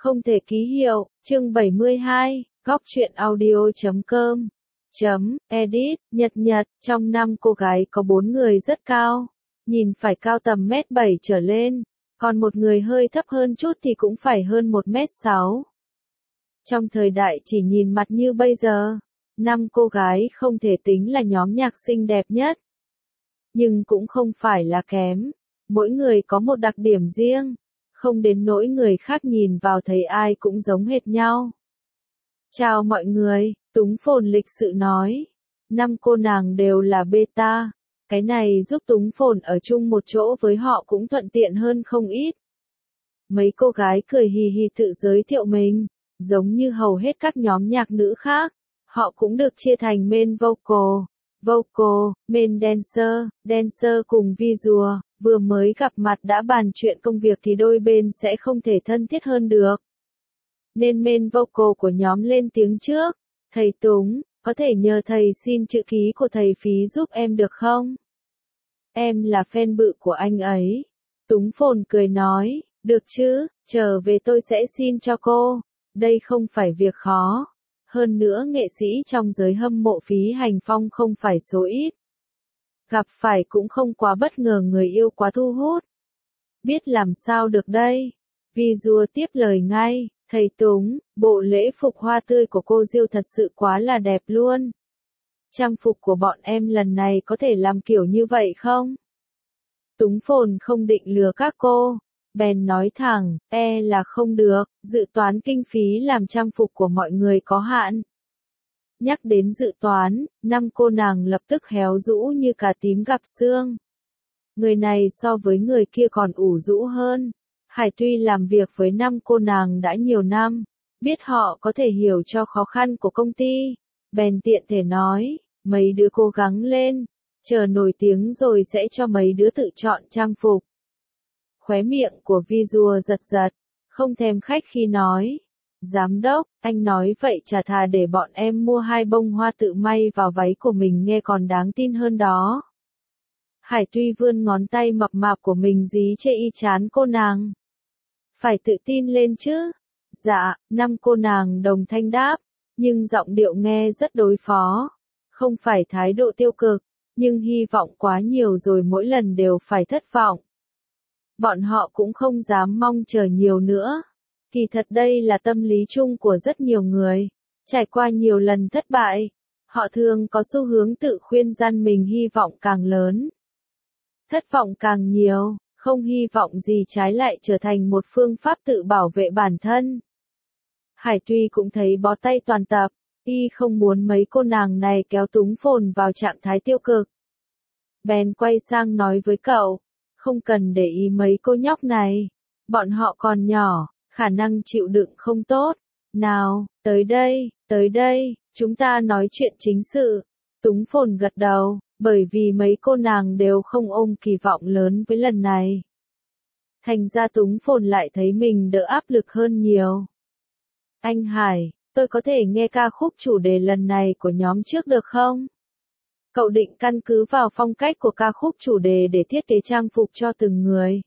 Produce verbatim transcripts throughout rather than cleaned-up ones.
Không thể ký hiệu, chương bảy mươi hai, góc truyện audio chấm com, chấm, edit, nhật nhật, trong năm cô gái có bốn người rất cao, nhìn phải cao tầm mét bảy trở lên, còn một người hơi thấp hơn chút thì cũng phải hơn một mét sáu. Trong thời đại chỉ nhìn mặt như bây giờ, năm cô gái không thể tính là nhóm nhạc xinh đẹp nhất. Nhưng cũng không phải là kém, mỗi người có một đặc điểm riêng, không đến nỗi người khác nhìn vào thấy ai cũng giống hệt nhau. Chào mọi người, Túng Phồn lịch sự nói. Năm cô nàng đều là beta, cái này giúp Túng Phồn ở chung một chỗ với họ cũng thuận tiện hơn không ít. Mấy cô gái cười hì hì tự giới thiệu mình, giống như hầu hết các nhóm nhạc nữ khác, họ cũng được chia thành main vocal, vocal, main dancer, dancer cùng visual. Vừa mới gặp mặt đã bàn chuyện công việc thì đôi bên sẽ không thể thân thiết hơn được. Nên main vocal của nhóm lên tiếng trước, thầy Túng, có thể nhờ thầy xin chữ ký của thầy Phí giúp em được không? Em là fan bự của anh ấy. Túng Phồn cười nói, được chứ, trở về tôi sẽ xin cho cô, đây không phải việc khó. Hơn nữa nghệ sĩ trong giới hâm mộ Phí Hành Phong không phải số ít. Gặp phải cũng không quá bất ngờ, người yêu quá thu hút. Biết làm sao được đây? Visual tiếp lời ngay, thầy Túng, bộ lễ phục hoa tươi của cô Diêu thật sự quá là đẹp luôn. Trang phục của bọn em lần này có thể làm kiểu như vậy không? Túng Phồn không định lừa các cô, bèn nói thẳng, e là không được, dự toán kinh phí làm trang phục của mọi người có hạn. Nhắc đến dự toán, năm cô nàng lập tức héo rũ như cà tím gặp sương. Người này so với người kia còn ủ rũ hơn. Hải tuy làm việc với năm cô nàng đã nhiều năm, biết họ có thể hiểu cho khó khăn của công ty, bèn tiện thể nói, mấy đứa cố gắng lên, chờ nổi tiếng rồi sẽ cho mấy đứa tự chọn trang phục. Khóe miệng của visual giật giật, không thèm khách khi nói. Giám đốc, anh nói vậy chả thà để bọn em mua hai bông hoa tự may vào váy của mình nghe còn đáng tin hơn đó. Hải tuy vươn ngón tay mập mạp của mình dí chê y chán cô nàng. Phải tự tin lên chứ. Dạ, năm cô nàng đồng thanh đáp, nhưng giọng điệu nghe rất đối phó. Không phải thái độ tiêu cực, nhưng hy vọng quá nhiều rồi mỗi lần đều phải thất vọng. Bọn họ cũng không dám mong chờ nhiều nữa. Kỳ thật đây là tâm lý chung của rất nhiều người. Trải qua nhiều lần thất bại, họ thường có xu hướng tự khuyên răn mình hy vọng càng lớn. Thất vọng càng nhiều, không hy vọng gì trái lại trở thành một phương pháp tự bảo vệ bản thân. Hải tuy cũng thấy bó tay toàn tập, y không muốn mấy cô nàng này kéo Túng Phồn vào trạng thái tiêu cực. Bèn quay sang nói với cậu, không cần để ý mấy cô nhóc này, bọn họ còn nhỏ. Khả năng chịu đựng không tốt. Nào, tới đây, tới đây, chúng ta nói chuyện chính sự. Túng Phồn gật đầu, bởi vì mấy cô nàng đều không ôm kỳ vọng lớn với lần này. Thành ra Túng Phồn lại thấy mình đỡ áp lực hơn nhiều. Anh Hải, tôi có thể nghe ca khúc chủ đề lần này của nhóm trước được không? Cậu định căn cứ vào phong cách của ca khúc chủ đề để thiết kế trang phục cho từng người.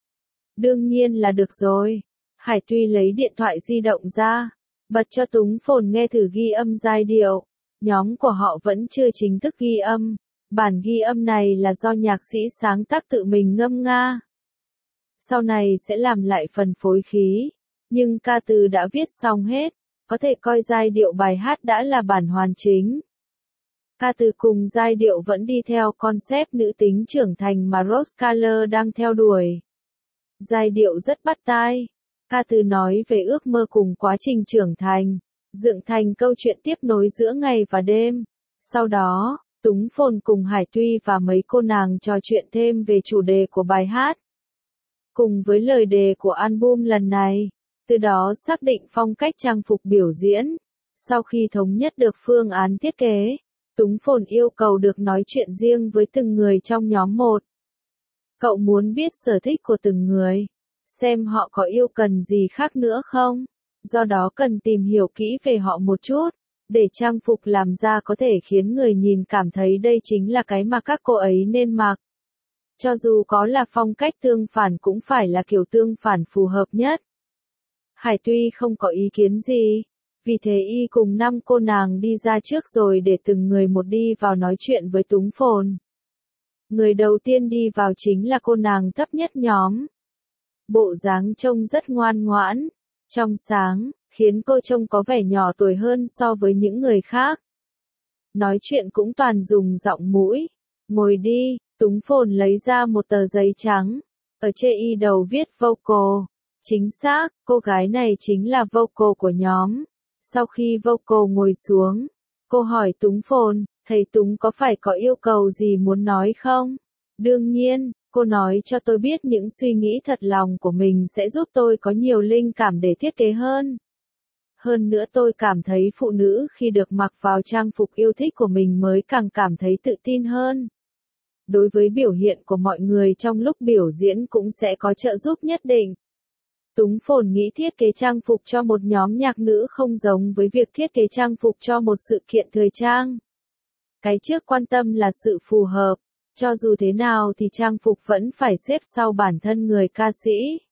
Đương nhiên là được rồi. Hải tuy lấy điện thoại di động ra, bật cho Túng Phồn nghe thử ghi âm giai điệu. Nhóm của họ vẫn chưa chính thức ghi âm, bản ghi âm này là do nhạc sĩ sáng tác tự mình ngâm nga. Sau này sẽ làm lại phần phối khí, nhưng ca từ đã viết xong hết, có thể coi giai điệu bài hát đã là bản hoàn chỉnh. Ca từ cùng giai điệu vẫn đi theo concept nữ tính trưởng thành mà Rose Color đang theo đuổi. Giai điệu rất bắt tai. Ca từ nói về ước mơ cùng quá trình trưởng thành, dựng thành câu chuyện tiếp nối giữa ngày và đêm. Sau đó, Túng Phồn cùng Hải Tuy và mấy cô nàng trò chuyện thêm về chủ đề của bài hát. Cùng với lời đề của album lần này, từ đó xác định phong cách trang phục biểu diễn. Sau khi thống nhất được phương án thiết kế, Túng Phồn yêu cầu được nói chuyện riêng với từng người trong nhóm một. Cậu muốn biết sở thích của từng người, xem họ có yêu cần gì khác nữa không, do đó cần tìm hiểu kỹ về họ một chút, để trang phục làm ra có thể khiến người nhìn cảm thấy đây chính là cái mà các cô ấy nên mặc. Cho dù có là phong cách tương phản cũng phải là kiểu tương phản phù hợp nhất. Hải tuy không có ý kiến gì, vì thế y cùng năm cô nàng đi ra trước rồi để từng người một đi vào nói chuyện với Túng Phồn. Người đầu tiên đi vào chính là cô nàng thấp nhất nhóm. Bộ dáng trông rất ngoan ngoãn, trong sáng, khiến cô trông có vẻ nhỏ tuổi hơn so với những người khác. Nói chuyện cũng toàn dùng giọng mũi. Ngồi đi, Túng Phồn lấy ra một tờ giấy trắng. Ở trên y đầu viết vocal. Chính xác, cô gái này chính là vocal của nhóm. Sau khi vocal ngồi xuống, cô hỏi Túng Phồn, thầy Túng có phải có yêu cầu gì muốn nói không? Đương nhiên, cô nói cho tôi biết những suy nghĩ thật lòng của mình sẽ giúp tôi có nhiều linh cảm để thiết kế hơn. Hơn nữa tôi cảm thấy phụ nữ khi được mặc vào trang phục yêu thích của mình mới càng cảm thấy tự tin hơn. Đối với biểu hiện của mọi người trong lúc biểu diễn cũng sẽ có trợ giúp nhất định. Túng Phồn nghĩ thiết kế trang phục cho một nhóm nhạc nữ không giống với việc thiết kế trang phục cho một sự kiện thời trang. Cái trước quan tâm là sự phù hợp, cho dù thế nào thì trang phục vẫn phải xếp sau bản thân người ca sĩ.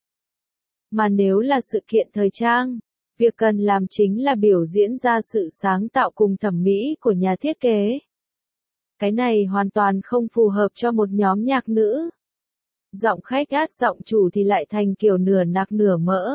Mà nếu là sự kiện thời trang, việc cần làm chính là biểu diễn ra sự sáng tạo cùng thẩm mỹ của nhà thiết kế. Cái này hoàn toàn không phù hợp cho một nhóm nhạc nữ. Giọng khách gát giọng chủ thì lại thành kiểu nửa nạc nửa mỡ.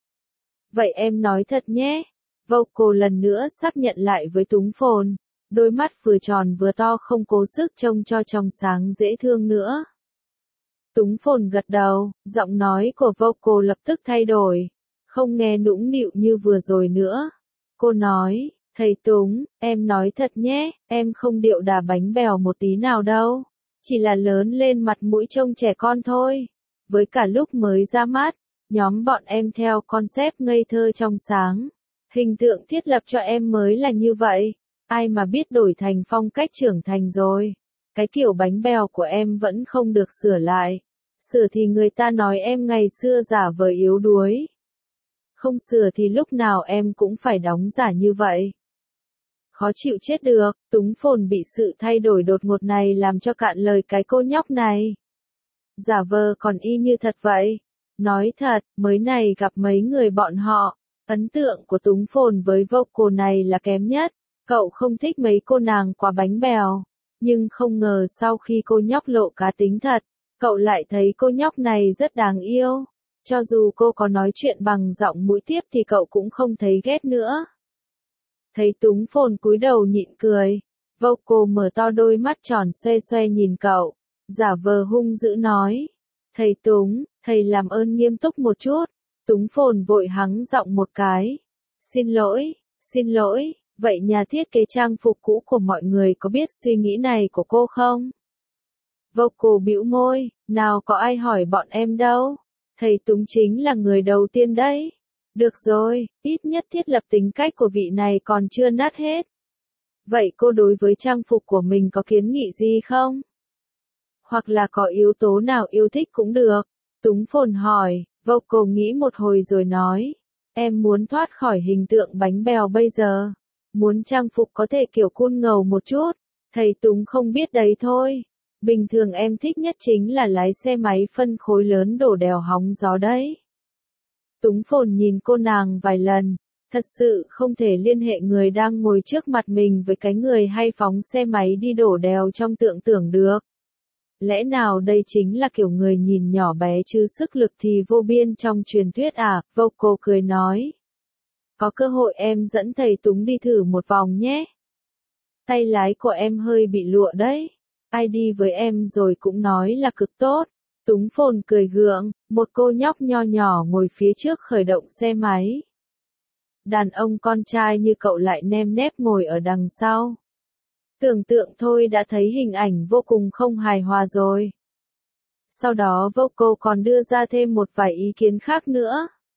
Vậy em nói thật nhé. Vocal lần nữa xác nhận lại với Túng Phồn. Đôi mắt vừa tròn vừa to không cố sức trông cho trong sáng dễ thương nữa. Túng Phồn gật đầu, giọng nói của vocal lập tức thay đổi. Không nghe nũng nịu như vừa rồi nữa. Cô nói, thầy Túng, em nói thật nhé, em không điệu đà bánh bèo một tí nào đâu. Chỉ là lớn lên mặt mũi trông trẻ con thôi. Với cả lúc mới ra mắt, nhóm bọn em theo concept ngây thơ trong sáng. Hình tượng thiết lập cho em mới là như vậy. Ai mà biết đổi thành phong cách trưởng thành rồi. Cái kiểu bánh bèo của em vẫn không được sửa lại. Sửa thì người ta nói em ngày xưa giả vờ yếu đuối. Không sửa thì lúc nào em cũng phải đóng giả như vậy. Khó chịu chết được, Túng Phồn bị sự thay đổi đột ngột này làm cho cạn lời cái cô nhóc này. Giả vờ còn y như thật vậy. Nói thật, mới này gặp mấy người bọn họ, ấn tượng của Túng Phồn với vocal này là kém nhất. Cậu không thích mấy cô nàng quá bánh bèo. Nhưng không ngờ sau khi cô nhóc lộ cá tính thật, cậu lại thấy cô nhóc này rất đáng yêu. Cho dù cô có nói chuyện bằng giọng mũi tiếp thì cậu cũng không thấy ghét nữa. Thấy Túng Phồn cúi đầu nhịn cười. Vocal mở to đôi mắt tròn xoe xoe nhìn cậu. Giả vờ hung dữ nói. Thầy Túng, thầy làm ơn nghiêm túc một chút. Túng Phồn vội hắng giọng một cái. Xin lỗi, xin lỗi. Vậy nhà thiết kế trang phục cũ của mọi người có biết suy nghĩ này của cô không? Vocal bĩu môi, nào có ai hỏi bọn em đâu. Thầy Túng chính là người đầu tiên đấy. Được rồi, ít nhất thiết lập tính cách của vị này còn chưa nát hết. Vậy cô đối với trang phục của mình có kiến nghị gì không? Hoặc là có yếu tố nào yêu thích cũng được. Túng Phồn hỏi, vocal nghĩ một hồi rồi nói. Em muốn thoát khỏi hình tượng bánh bèo bây giờ. Muốn trang phục có thể kiểu cool ngầu một chút. Thầy Túng không biết đấy thôi. Bình thường em thích nhất chính là lái xe máy phân khối lớn đổ đèo hóng gió đấy. Túng Phồn nhìn cô nàng vài lần. Thật sự không thể liên hệ người đang ngồi trước mặt mình với cái người hay phóng xe máy đi đổ đèo trong tưởng tưởng được. Lẽ nào đây chính là kiểu người nhìn nhỏ bé chứ sức lực thì vô biên trong truyền thuyết à? Vocal cười nói. Có cơ hội em dẫn thầy Túng đi thử một vòng nhé. Tay lái của em hơi bị lụa đấy. Ai đi với em rồi cũng nói là cực tốt. Túng Phồn cười gượng, một cô nhóc nho nhỏ ngồi phía trước khởi động xe máy. Đàn ông con trai như cậu lại nem nép ngồi ở đằng sau. Tưởng tượng thôi đã thấy hình ảnh vô cùng không hài hòa rồi. Sau đó vocal còn đưa ra thêm một vài ý kiến khác nữa.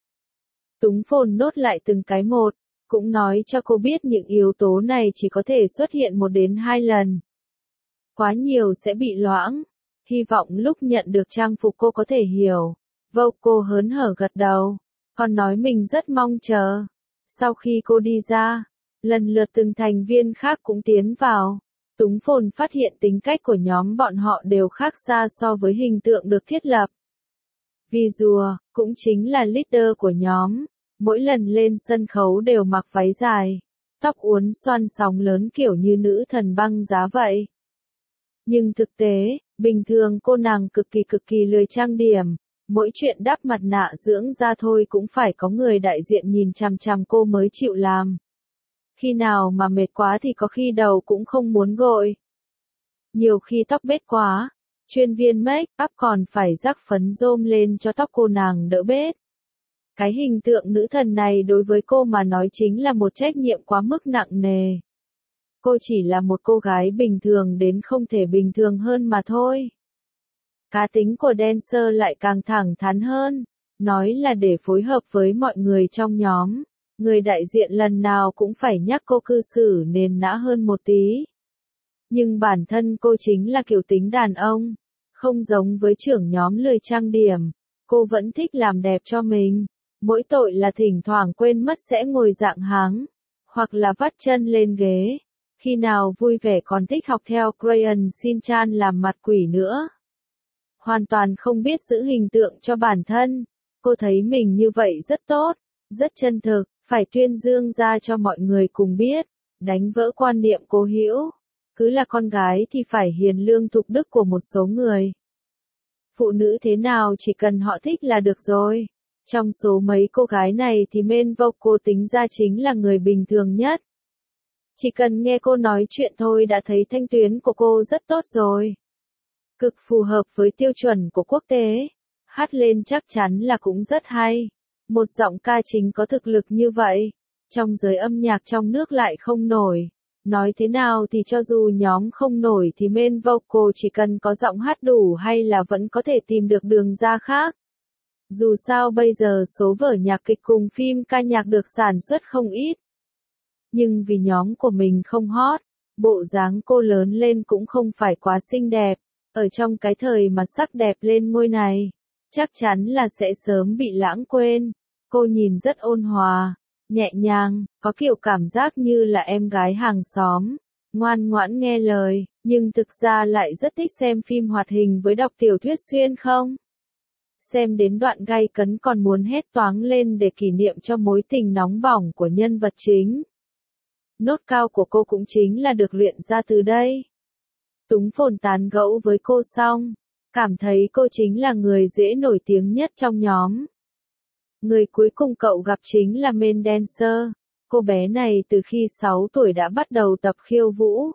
Túng Phồn nốt lại từng cái một, cũng nói cho cô biết những yếu tố này chỉ có thể xuất hiện một đến hai lần. Quá nhiều sẽ bị loãng. Hy vọng lúc nhận được trang phục cô có thể hiểu. Vocal hớn hở gật đầu. Còn nói mình rất mong chờ. Sau khi cô đi ra, lần lượt từng thành viên khác cũng tiến vào. Túng Phồn phát hiện tính cách của nhóm bọn họ đều khác xa so với hình tượng được thiết lập. Vì rùa, cũng chính là leader của nhóm. mỗi lần lên sân khấu đều mặc váy dài, tóc uốn xoăn sóng lớn kiểu như nữ thần băng giá vậy. Nhưng thực tế, bình thường cô nàng cực kỳ cực kỳ lười trang điểm, mỗi chuyện đắp mặt nạ dưỡng da thôi cũng phải có người đại diện nhìn chằm chằm cô mới chịu làm. Khi nào mà mệt quá thì có khi đầu cũng không muốn gội. Nhiều khi tóc bết quá, chuyên viên make up còn phải rắc phấn rôm lên cho tóc cô nàng đỡ bết. Cái hình tượng nữ thần này đối với cô mà nói chính là một trách nhiệm quá mức nặng nề. Cô chỉ là một cô gái bình thường đến không thể bình thường hơn mà thôi. Cá tính của dancer lại càng thẳng thắn hơn, nói là để phối hợp với mọi người trong nhóm, người đại diện lần nào cũng phải nhắc cô cư xử nền nã hơn một tí. Nhưng bản thân cô chính là kiểu tính đàn ông, không giống với trưởng nhóm lười trang điểm, cô vẫn thích làm đẹp cho mình, mỗi tội là thỉnh thoảng quên mất sẽ ngồi dạng háng, hoặc là vắt chân lên ghế, khi nào vui vẻ còn thích học theo Crayon Shin-chan làm mặt quỷ nữa. Hoàn toàn không biết giữ hình tượng cho bản thân, cô thấy mình như vậy rất tốt, rất chân thực, phải tuyên dương ra cho mọi người cùng biết, đánh vỡ quan niệm cố hữu. Cứ là con gái thì phải hiền lương thục đức của một số người. Phụ nữ thế nào chỉ cần họ thích là được rồi. Trong số mấy cô gái này thì main vocal tính ra chính là người bình thường nhất. Chỉ cần nghe cô nói chuyện thôi đã thấy thanh tuyến của cô rất tốt rồi. Cực phù hợp với tiêu chuẩn của quốc tế. Hát lên chắc chắn là cũng rất hay. Một giọng ca chính có thực lực như vậy, trong giới âm nhạc trong nước lại không nổi. Nói thế nào thì cho dù nhóm không nổi thì main vocal chỉ cần có giọng hát đủ hay là vẫn có thể tìm được đường ra khác. Dù sao bây giờ số vở nhạc kịch cùng phim ca nhạc được sản xuất không ít. Nhưng vì nhóm của mình không hot, bộ dáng cô lớn lên cũng không phải quá xinh đẹp. Ở trong cái thời mà sắc đẹp lên ngôi này, chắc chắn là sẽ sớm bị lãng quên. Cô nhìn rất ôn hòa, nhẹ nhàng, có kiểu cảm giác như là em gái hàng xóm, ngoan ngoãn nghe lời, nhưng thực ra lại rất thích xem phim hoạt hình với đọc tiểu thuyết xuyên không. Xem đến đoạn gay cấn còn muốn hét toáng lên để kỷ niệm cho mối tình nóng bỏng của nhân vật chính. Nốt cao của cô cũng chính là được luyện ra từ đây. Túng phồn tán gẫu với cô xong, cảm thấy cô chính là người dễ nổi tiếng nhất trong nhóm. Người cuối cùng cậu gặp chính là main dancer. Cô bé này từ khi sáu tuổi đã bắt đầu tập khiêu vũ.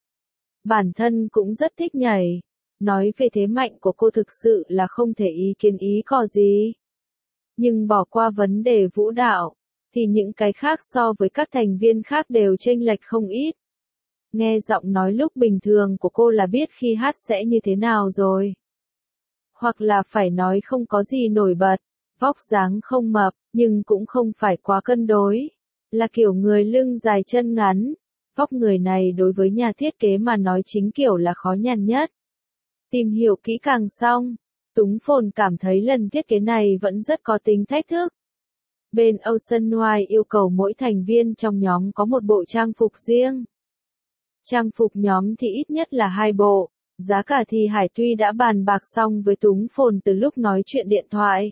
Bản thân cũng rất thích nhảy. Nói về thế mạnh của cô thực sự là không thể ý kiến ý có gì. Nhưng bỏ qua vấn đề vũ đạo, thì những cái khác so với các thành viên khác đều chênh lệch không ít. Nghe giọng nói lúc bình thường của cô là biết khi hát sẽ như thế nào rồi. Hoặc là phải nói không có gì nổi bật, vóc dáng không mập, nhưng cũng không phải quá cân đối. Là kiểu người lưng dài chân ngắn. Vóc người này đối với nhà thiết kế mà nói chính kiểu là khó nhằn nhất. Tìm hiểu kỹ càng xong, Túng Phồn cảm thấy lần thiết kế này vẫn rất có tính thách thức. Bên Ocean White yêu cầu mỗi thành viên trong nhóm có một bộ trang phục riêng. Trang phục nhóm thì ít nhất là hai bộ, giá cả thì Hải Tuy đã bàn bạc xong với Túng Phồn từ lúc nói chuyện điện thoại.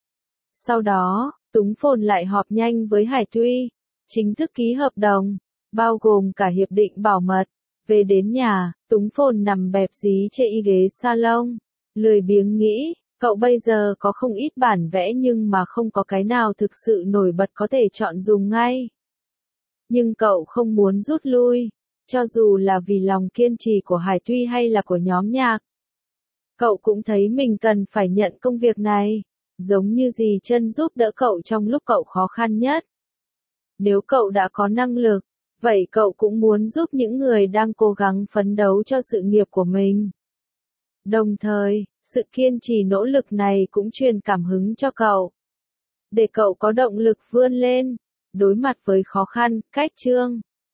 Sau đó, Túng Phồn lại họp nhanh với Hải Tuy, chính thức ký hợp đồng, bao gồm cả hiệp định bảo mật. Về đến nhà, Túng Phồn nằm bẹp dí trên y ghế salon, lười biếng nghĩ, cậu bây giờ có không ít bản vẽ nhưng mà không có cái nào thực sự nổi bật có thể chọn dùng ngay. Nhưng cậu không muốn rút lui, cho dù là vì lòng kiên trì của Hải Tuy hay là của nhóm nhạc. Cậu cũng thấy mình cần phải nhận công việc này, giống như dì chân giúp đỡ cậu trong lúc cậu khó khăn nhất. Nếu cậu đã có năng lực, vậy cậu cũng muốn giúp những người đang cố gắng phấn đấu cho sự nghiệp của mình. Đồng thời, sự kiên trì nỗ lực này cũng truyền cảm hứng cho cậu. Để cậu có động lực vươn lên, đối mặt với khó khăn, cách chương.